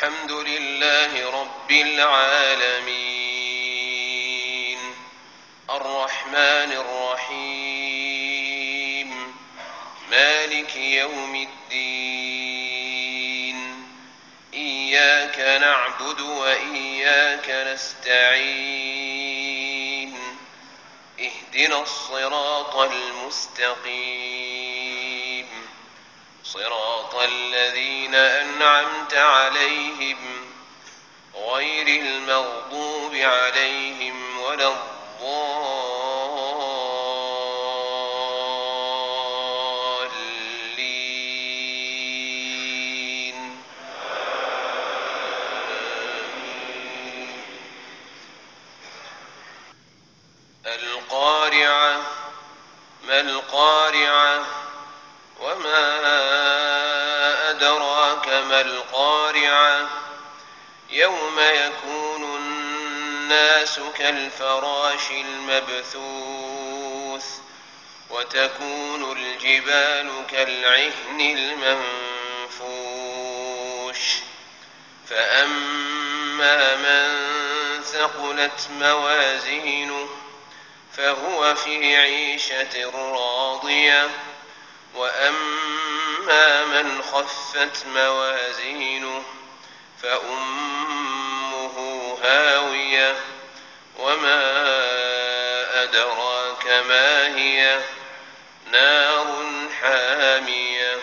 الحمد لله رب العالمين الرحمن الرحيم مالك يوم الدين إياك نعبد وإياك نستعين اهدنا الصراط المستقيم صراط الذين أنعمت عليهم غير المغضوب عليهم ولا الضالين. القارعة ما القارعة وما أدراك ما القارعة يوم يكون الناس كالفراش المبثوث وتكون الجبال كالعهن المنفوش فأما من ثقلت موازينه فهو في عيشة راضية وأما من خفت موازينه فأمه هاوية وما أدراك ما هي نار حامية.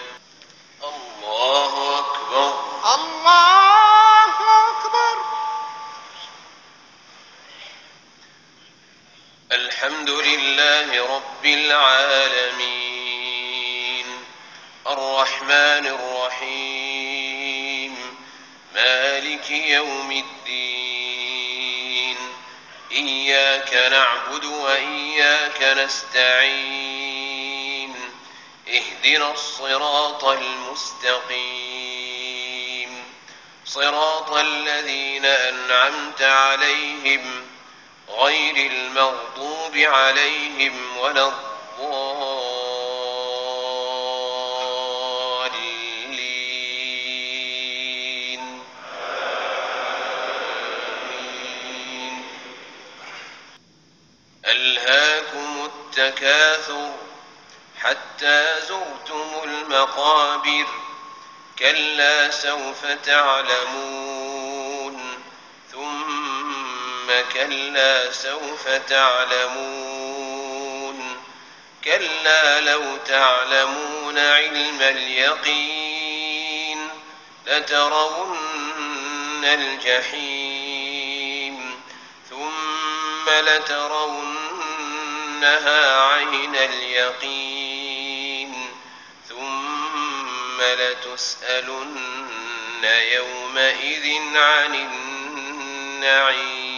الله أكبر الله أكبر. الحمد لله رب العالمين الرحمن الرحيم مالك يوم الدين إياك نعبد وإياك نستعين اهدنا الصراط المستقيم صراط الذين أنعمت عليهم غير المغضوب عليهم ولا الضالين. آمين. ألهاكم التكاثر حتى زرتم المقابر كلا سوف تعلمون ثم كلا سوف تعلمون كلا لو تعلمون علم اليقين لترون الجحيم ثم لترونها عين اليقين ثم لتسألن يومئذ عن النعيم.